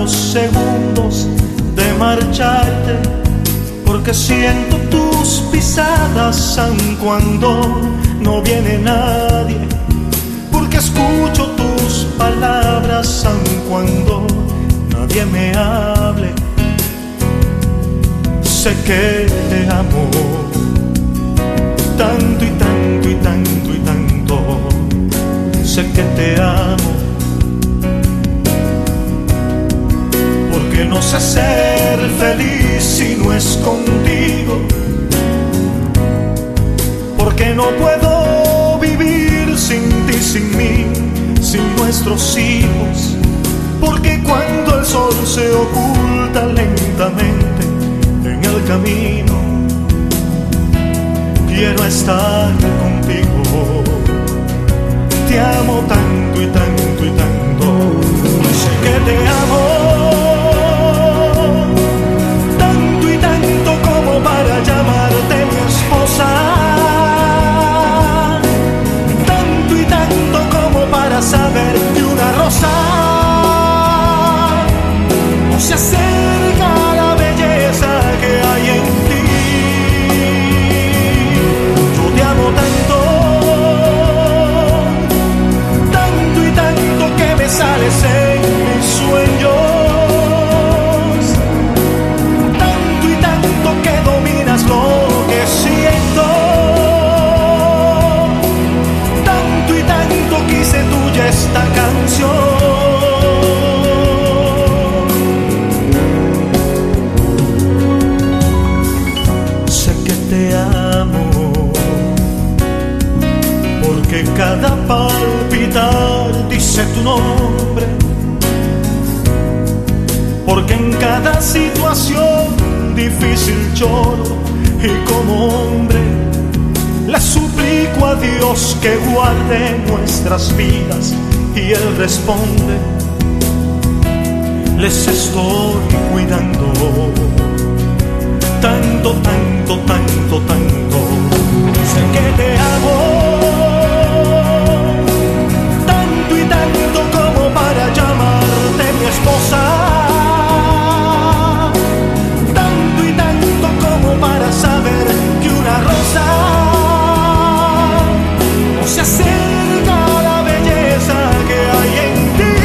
los segundos de marcharte, porque siento tus pisadas aun cuando no viene nadie, porque escucho tus palabras aun cuando nadie me hable. Sé que te amo tanto y tanto y tanto y tanto. Sé que te amo porque no sé ser feliz si no es contigo, porque no puedo vivir sin ti, sin mí, sin nuestros hijos, porque cuando el sol se oculta lentamente en el camino, quiero estar contigo. Te amo tanto y tanto y tanto. Sé que te amo tanto y tanto como para llamarte mi esposa, tanto y tanto como para saber que una rosa no se acerca a la belleza que hay en ti. Yo te amo tanto, tanto y tanto que me sales en mis sueños, tanto y tanto que dominas lo que siento, tanto y tanto que hice tuya esta canción. Cada palpitar dice tu nombre, porque en cada situación difícil lloro y como hombre le suplico a Dios que guarde nuestras vidas, y Él responde: les estoy cuidando tanto, tanto, tanto, tanto. Sé que te amo tanto como para llamarte mi esposa, tanto y tanto como para saber que una rosa no se acerca a la belleza que hay en ti.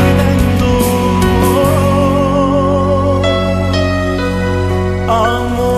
Amor.